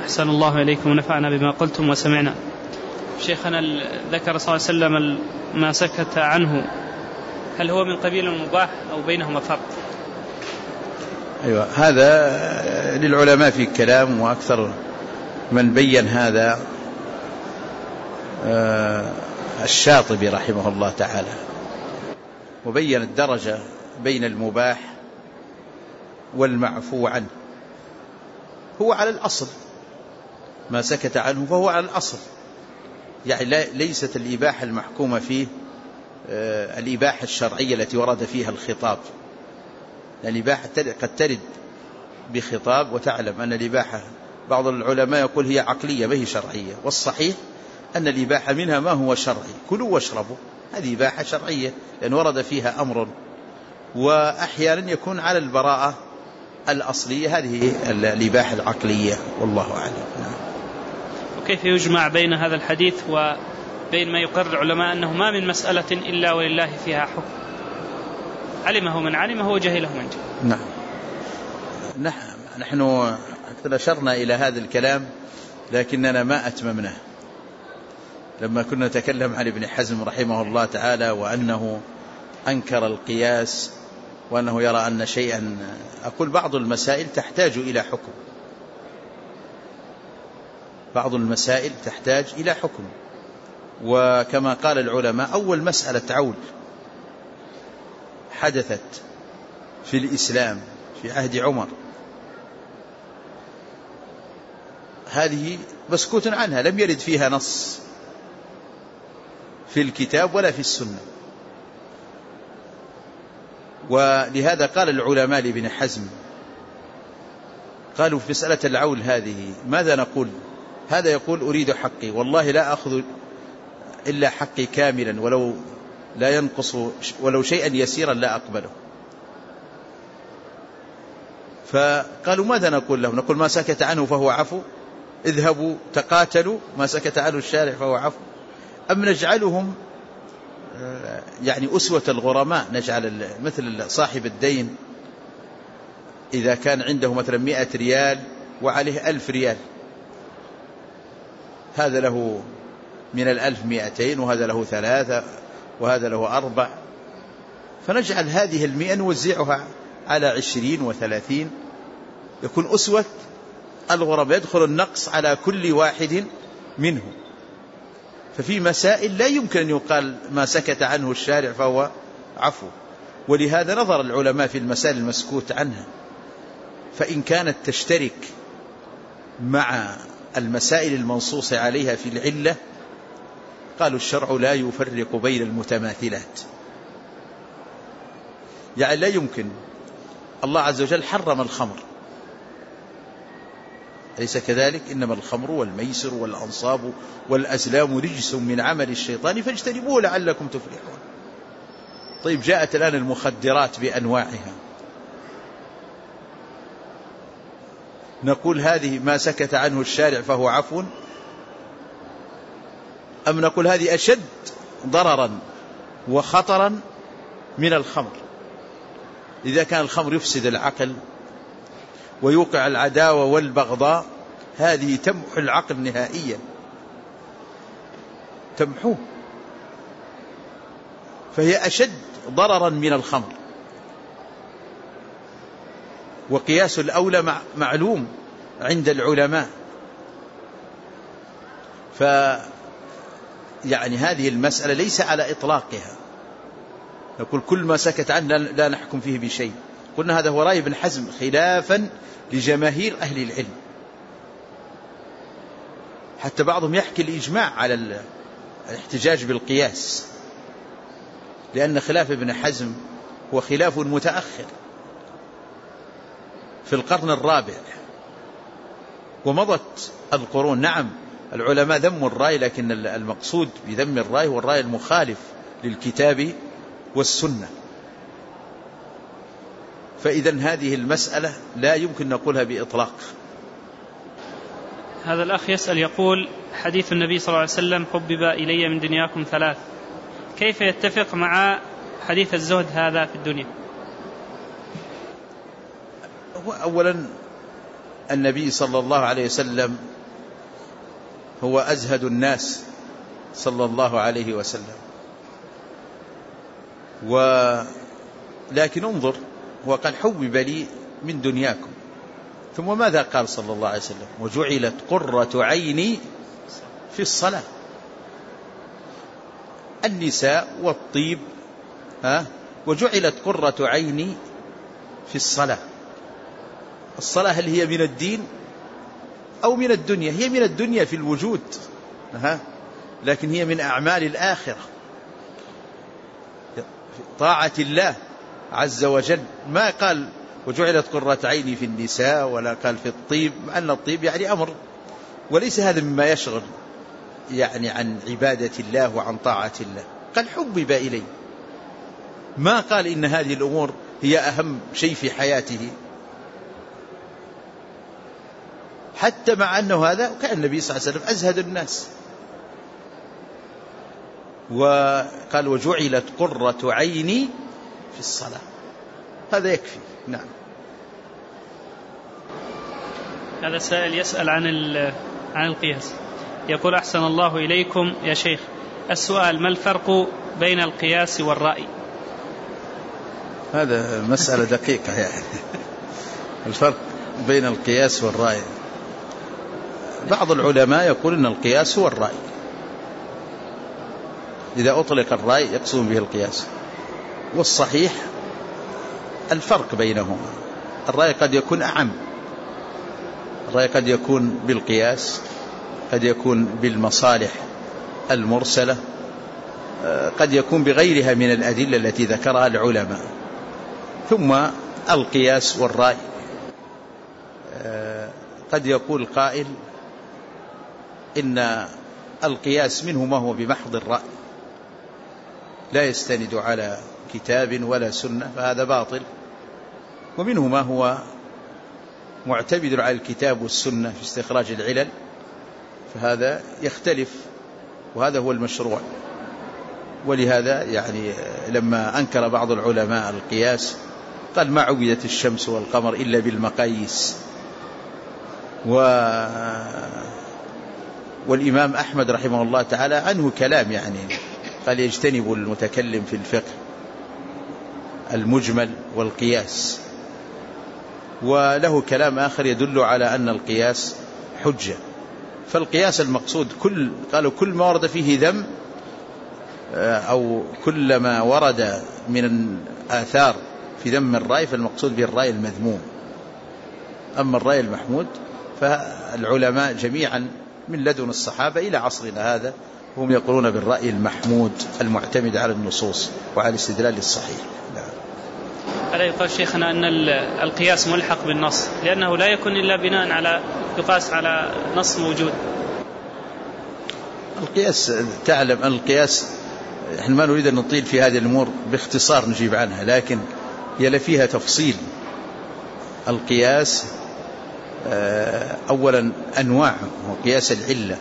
أحسن الله إليكم ونفعنا بما قلتم وسمعنا. شيخنا ذكر صلى الله عليه وسلم ما سكت عنه، هل هو من قبيل المباح أو بينهما فرق؟ أيوة، هذا للعلماء في كلام، وأكثر من بين هذا الشاطبي رحمه الله تعالى، وبين الدرجة بين المباح والمعفو عنه. هو على الأصل، ما سكت عنه فهو على الأصل، يعني ليست الإباحة المحكومة فيه الإباحة الشرعية التي ورد فيها الخطاب. الإباحة قد ترد بخطاب، وتعلم أن الإباحة بعض العلماء يقول هي عقلية ما هي شرعية، والصحيح أن الإباحة منها ما هو شرعي، كلوا واشربوا، هذه إباحة شرعية لأن ورد فيها أمر. وأحيانا يكون على البراءة الأصلية، هذه الإباحة العقلية، والله أعلم. وكيف يجمع بين هذا الحديث وبين ما يقرر العلماء أنه ما من مسألة إلا ولله فيها حكم، علمه من علمه وجهله من جهله؟ نعم، نحن أشرنا إلى هذا الكلام لكننا ما أتممناه. لما كنا نتكلم عن ابن حزم رحمه الله تعالى، وأنه أنكر القياس، وأنه يرى أن شيئا، أقول بعض المسائل تحتاج إلى حكم، بعض المسائل تحتاج إلى حكم. وكما قال العلماء، أول مسألة عول حدثت في الإسلام في عهد عمر، هذه مسكوت عنها، لم يرد فيها نص في الكتاب ولا في السنة. ولهذا قال العلماء لابن حزم، قالوا في مسألة العول هذه ماذا نقول؟ هذا يقول أريد حقي، والله لا أخذ إلا حقي كاملا، ولو لا ينقص ولو شيئا يسيرا لا أقبله. فقالوا ماذا نقول لهم؟ نقول ما سكت عنه فهو عفو، اذهبوا تقاتلوا، ما سكت عنه الشارع فهو عفو، أم نجعلهم يعني أسوة الغرماء، نجعل مثل صاحب الدين إذا كان عنده مثلا 100 ريال وعليه 1000 ريال، هذا له من 1000 200، وهذا له 3، وهذا له 4، فنجعل هذه 100 نوزعها على 20 و30، يكون أسوة الغرماء، يدخل النقص على كل واحد منهم. ففي مسائل لا يمكن أن يقال ما سكت عنه الشارع فهو عفو، ولهذا نظر العلماء في المسائل المسكوت عنها، فإن كانت تشترك مع المسائل المنصوص عليها في العلة، قالوا الشرع لا يفرق بين المتماثلات. يعني لا يمكن، الله عز وجل حرم الخمر، أليس كذلك؟ إنما الخمر والميسر والأنصاب والأزلام رجس من عمل الشيطان فاجتنبوه لعلكم تفلحون. طيب، جاءت الآن المخدرات بأنواعها، نقول هذه ما سكت عنه الشارع فهو عفو، أم نقول هذه أشد ضررا وخطرا من الخمر؟ إذا كان الخمر يفسد العقل ويوقع العداوة والبغضاء، هذه تمحو العقل نهائيا، تمحوه، فهي أشد ضررا من الخمر. وقياس الأولى معلوم عند العلماء. يعني هذه المسألة ليس على إطلاقها، نقول كل ما سكت عنه لا نحكم فيه بشيء. قلنا هذا هو رأي ابن حزم خلافا لجماهير أهل العلم، حتى بعضهم يحكي الإجماع على الاحتجاج بالقياس، لأن خلاف ابن حزم هو خلاف متأخر في القرن الرابع، ومضت القرون. نعم، العلماء ذموا الرأي، لكن المقصود بذم الرأي هو الرأي المخالف للكتاب والسنة. فإذن هذه المسألة لا يمكن نقولها بإطلاق. هذا الأخ يسأل يقول: حديث النبي صلى الله عليه وسلم حبب إلي من دنياكم 3، كيف يتفق مع حديث الزهد هذا في الدنيا؟ أولا النبي صلى الله عليه وسلم هو أزهد الناس صلى الله عليه وسلم. لكن انظر، هو قال حبب لي من دنياكم، ثم ماذا قال صلى الله عليه وسلم؟ وجعلت قرة عيني في الصلاة. النساء والطيب، وجعلت قرة عيني في الصلاة. الصلاة هل هي من الدين أو من الدنيا؟ هي من الدنيا في الوجود، لكن هي من أعمال الآخرة، طاعة الله عز وجل. ما قال وجعلت قرة عيني في النساء، ولا قال في الطيب، مع أن الطيب يعني أمر، وليس هذا مما يشغل يعني عن عبادة الله وعن طاعة الله. قال حبب إلي، ما قال إن هذه الأمور هي أهم شيء في حياته، حتى مع أنه هذا كان النبي صلى الله عليه وسلم أزهد الناس. وقال وجعلت قرة عيني في الصلاة، هذا يكفي. نعم. هذا سائل يسأل عن القياس، يقول أحسن الله إليكم يا شيخ، السؤال: ما الفرق بين القياس والرأي؟ هذا مسألة دقيقة يعني. الفرق بين القياس والرأي، بعض العلماء يقول أن القياس هو الرأي، إذا أطلق الرأي يقصد به القياس، والصحيح الفرق بينهما. الرأي قد يكون أعم، الرأي قد يكون بالقياس، قد يكون بالمصالح المرسلة، قد يكون بغيرها من الأدلة التي ذكرها العلماء. ثم القياس والرأي، قد يقول قائل إن القياس منه ما هو بمحض الرأي، لا يستند على كتاب ولا سنة، فهذا باطل. ومنه ما هو معتمد على الكتاب والسنة في استخراج العلل، فهذا يختلف، وهذا هو المشروع. ولهذا يعني لما أنكر بعض العلماء القياس قال ما عبدت الشمس والقمر إلا بالمقاييس. والإمام أحمد رحمه الله تعالى عنه كلام، يعني قال يجتنب المتكلم في الفقه المجمل والقياس. وله كلام آخر يدل على أن القياس حجة. فالقياس المقصود قالوا كل ما ورد فيه ذم، أو كل ما ورد من الآثار في ذم الرأي، فالمقصود به الرأي المذموم. أما الرأي المحمود فالعلماء جميعا من لدن الصحابة إلى عصرنا هذا هم يقولون بالرأي المحمود المعتمد على النصوص وعلى الاستدلال الصحيح. ألا يقال شيخنا أن القياس ملحق بالنص، لأنه لا يكون إلا بناء على يقاس على نص موجود؟ القياس، تعلم القياس، نحن ما نريد أن نطيل في هذه الأمور، باختصار نجيب عنها، لكن يلا فيها تفصيل. القياس أولا أنواع، وقياس العلة،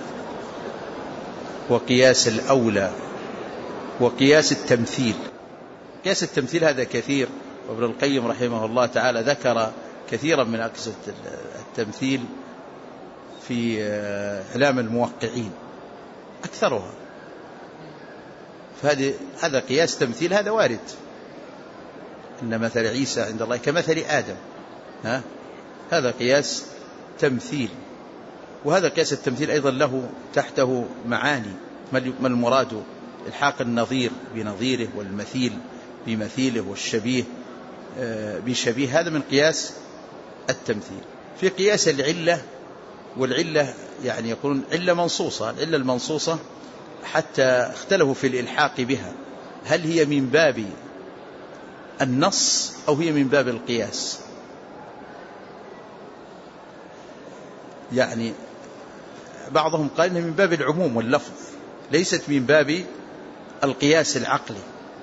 وقياس الأولى، وقياس التمثيل. قياس التمثيل هذا كثير، وابن القيم رحمه الله تعالى ذكر كثيرا من أقسام التمثيل في إعلام الموقعين أكثرها. هذا قياس تمثيل، هذا وارد، إن مثل عيسى عند الله كمثل آدم، هذا قياس تمثيل. وهذا قياس التمثيل أيضا له تحته معاني، ما المراد؟ الحاق النظير بنظيره، والمثيل بمثيله، والشبيه بشبيه، هذا من قياس التمثيل. في قياس العلة، والعلة يعني يقولون علة منصوصة. العلة المنصوصة حتى اختلفوا في الإلحاق بها، هل هي من باب النص أو هي من باب القياس؟ يعني بعضهم قال إنها من باب العموم واللفظ، ليست من باب القياس العقلي.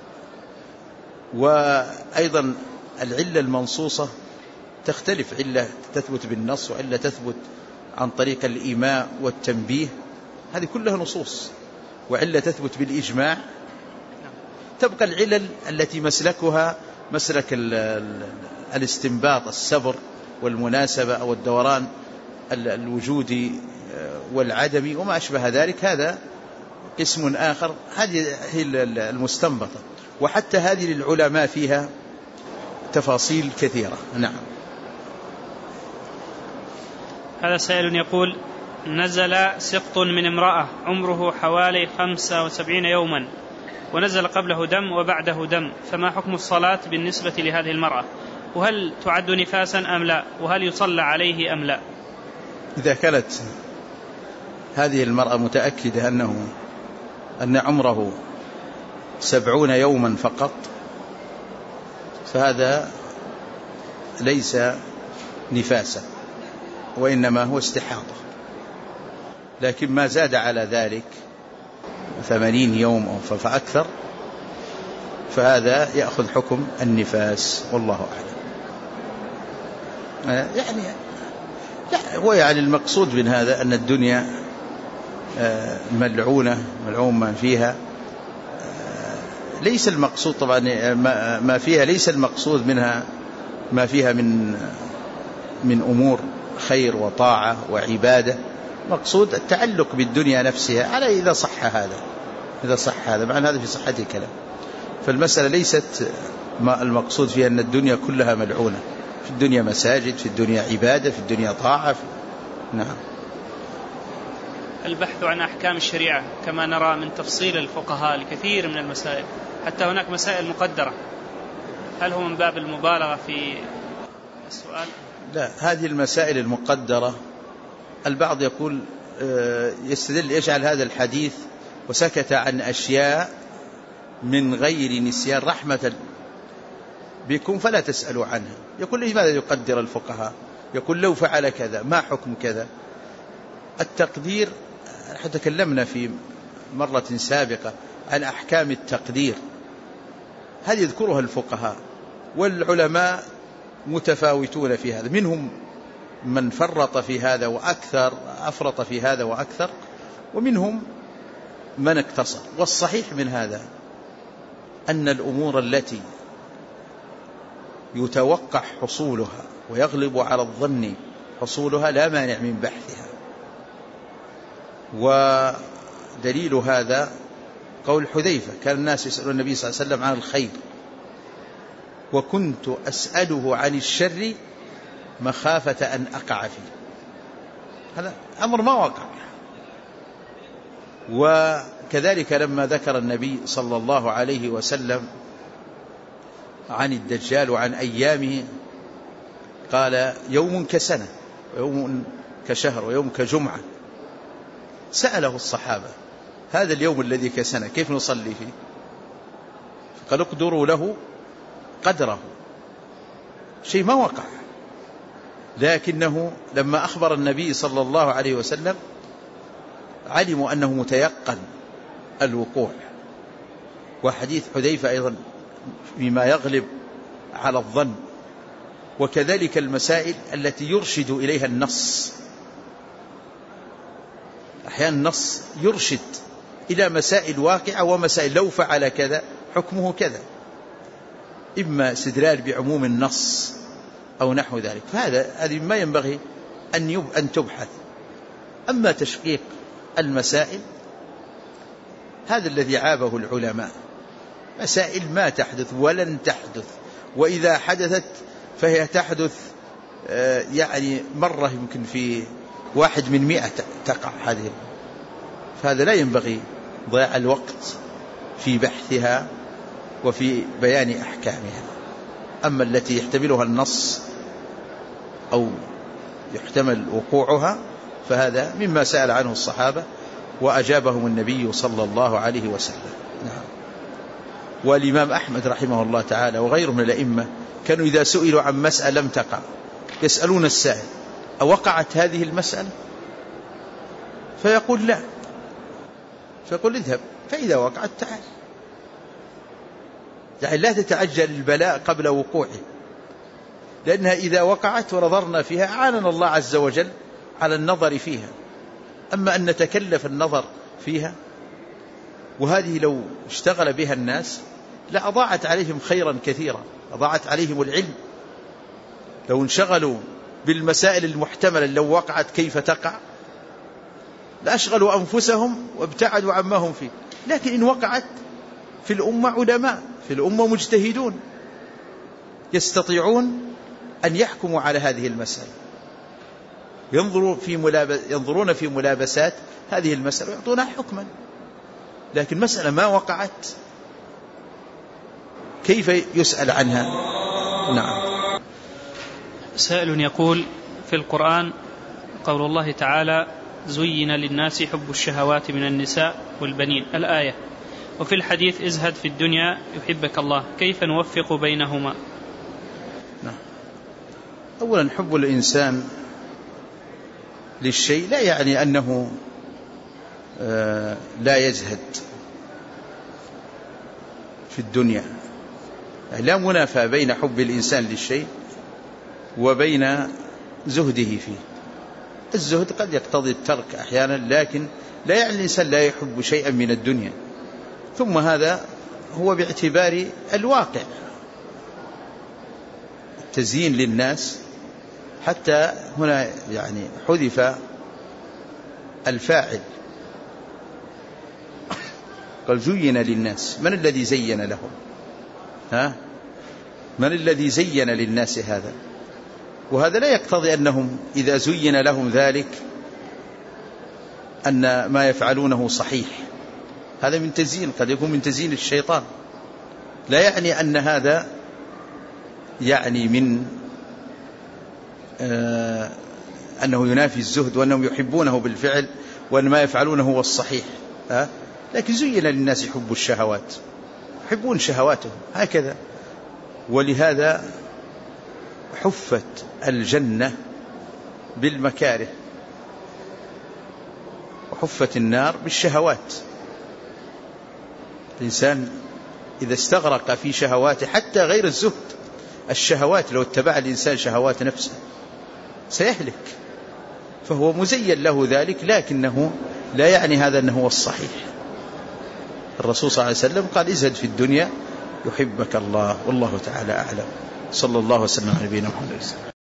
وأيضا العلة المنصوصة تختلف، علة تثبت بالنص، وعلة تثبت عن طريق الإيماء والتنبيه، هذه كلها نصوص. وعلة تثبت بالإجماع. تبقى العلل التي مسلكها مسلك الاستنباط، السبر، والمناسبة أو الدوران الوجودي والعدمي وما أشبه ذلك، هذا قسم آخر. هذه هي المستنبطة، وحتى هذه للعلماء فيها تفاصيل كثيرة. نعم. هذا سائل يقول: نزل سقط من امرأة عمره حوالي 75 يوما، ونزل قبله دم وبعده دم، فما حكم الصلاة بالنسبة لهذه المرأة؟ وهل تعد نفاسا أم لا؟ وهل يصلى عليه أم لا؟ إذا كانت هذه المرأة متأكدة أن عمره 70 يوما فقط، فهذا ليس نفاسا، وإنما هو استحاضة. لكن ما زاد على ذلك 80 يوم أو فأكثر، فهذا يأخذ حكم النفاس، والله أعلم. يعني المقصود من هذا أن الدنيا ملعونة، ملعون ما فيها. ليس المقصود طبعا ما فيها، ليس المقصود منها ما فيها من أمور خير وطاعة وعبادة. مقصود التعلق بالدنيا نفسها، على إذا صح هذا معنى هذا في صحة الكلام. فالمسألة ليست المقصود فيها أن الدنيا كلها ملعونة. في الدنيا مساجد، في الدنيا عبادة، في الدنيا طاعة. نعم. البحث عن أحكام الشريعة كما نرى من تفصيل الفقهاء لكثير من المسائل، حتى هناك مسائل مقدرة، هل هو من باب المبالغة في السؤال؟ لا، هذه المسائل المقدرة البعض يقول يستدل، يجعل هذا الحديث وسكت عن أشياء من غير نسيان رحمة بكم فلا تسألوا عنها. يقول لماذا يقدر الفقهاء؟ يقول لو فعل كذا ما حكم كذا. التقدير، حتى تكلمنا في مرة سابقة عن أحكام التقدير، هذه يذكرها الفقهاء، والعلماء متفاوتون في هذا، منهم من فرط في هذا وأكثر، أفرط في هذا وأكثر، ومنهم من اقتصر. والصحيح من هذا أن الأمور التي يتوقع حصولها ويغلب على الظن حصولها لا مانع من بحثها. ودليل هذا قول حذيفة: كان الناس يسألون النبي صلى الله عليه وسلم عن الخير، وكنت أسأله عن الشر مخافة أن أقع فيه. هذا أمر ما وقع. وكذلك لما ذكر النبي صلى الله عليه وسلم عن الدجال وعن أيامه قال: يوم كسنة، ويوم كشهر، ويوم كجمعة. سأله الصحابة: هذا اليوم الذي كسنة كيف نصلي فيه؟ فقال: اقدروا له قدره، شيء ما وقع. لكنه لما أخبر النبي صلى الله عليه وسلم علموا أنه متيقن الوقوع. وحديث حذيفة أيضا بما يغلب على الظن. وكذلك المسائل التي يرشد إليها النص، أحيانا النص يرشد إلى مسائل واقعة ومسائل لو فعل كذا حكمه كذا، إما استدلال بعموم النص أو نحو ذلك. هذه ما ينبغي أن تبحث. أما تشقيق المسائل هذا الذي عابه العلماء، مسائل ما تحدث ولن تحدث، وإذا حدثت فهي تحدث يعني مرة يمكن في 1 من 100 تقع هذه. فهذا لا ينبغي ضياع الوقت في بحثها وفي بيان أحكامها. أما التي يحتملها النص أو يحتمل وقوعها فهذا مما سأل عنه الصحابة وأجابهم النبي صلى الله عليه وسلم. نعم. والإمام أحمد رحمه الله تعالى وغيره من الأئمة كانوا إذا سئلوا عن مسألة لم تقع يسألون السائل: أوقعت هذه المسألة؟ فيقول: لا. فيقول: اذهب، فإذا وقعت تعال. يعني لا تتعجل البلاء قبل وقوعه، لأنها إذا وقعت ونظرنا فيها أعاننا الله عز وجل على النظر فيها. أما أن نتكلف النظر فيها، وهذه لو اشتغل بها الناس لأضاعت عليهم خيرا كثيرا، أضاعت عليهم العلم. لو انشغلوا بالمسائل المحتملة لو وقعت كيف تقع لأشغلوا أنفسهم وابتعدوا عما هم فيه. لكن إن وقعت في الأمة علماء، في الأمة مجتهدون يستطيعون أن يحكموا على هذه المسألة، ينظرون في ملابسات هذه المسألة ويعطونها حكما. لكن مسألة ما وقعت كيف يسأل عنها؟ نعم. سائل يقول: في القرآن قول الله تعالى: زين للناس حب الشهوات من النساء والبنين، الآية، وفي الحديث: ازهد في الدنيا يحبك الله، كيف نوفق بينهما؟ نعم. أولا حب الإنسان للشيء لا يعني أنه لا يزهد في الدنيا. لا منافاة بين حب الإنسان للشيء وبين زهده فيه. الزهد قد يقتضي الترك أحيانا، لكن لا يعني الإنسان لا يحب شيئا من الدنيا. ثم هذا هو باعتبار الواقع، التزيين للناس، حتى هنا يعني حذف الفاعل، قال زين للناس. من الذي زين لهم؟ من الذي زين للناس هذا؟ وهذا لا يقتضي أنهم إذا زين لهم ذلك أن ما يفعلونه صحيح. هذا من تزيين، قد يكون من تزيين الشيطان. لا يعني أن هذا يعني من أنه ينافي الزهد وأنهم يحبونه بالفعل وأن ما يفعلونه هو الصحيح. لكن زين للناس حب الشهوات، يحبون شهواتهم هكذا. ولهذا حفت الجنة بالمكاره وحفت النار بالشهوات. الإنسان إذا استغرق في شهواته حتى غير الزهد، الشهوات لو اتبع الإنسان شهوات نفسه سيهلك، فهو مزين له ذلك، لكنه لا يعني هذا أنه هو الصحيح. الرسول صلى الله عليه وسلم قال: ازهد في الدنيا يحبك الله. والله تعالى أعلم. صلى الله وسلم على نبينا محمد.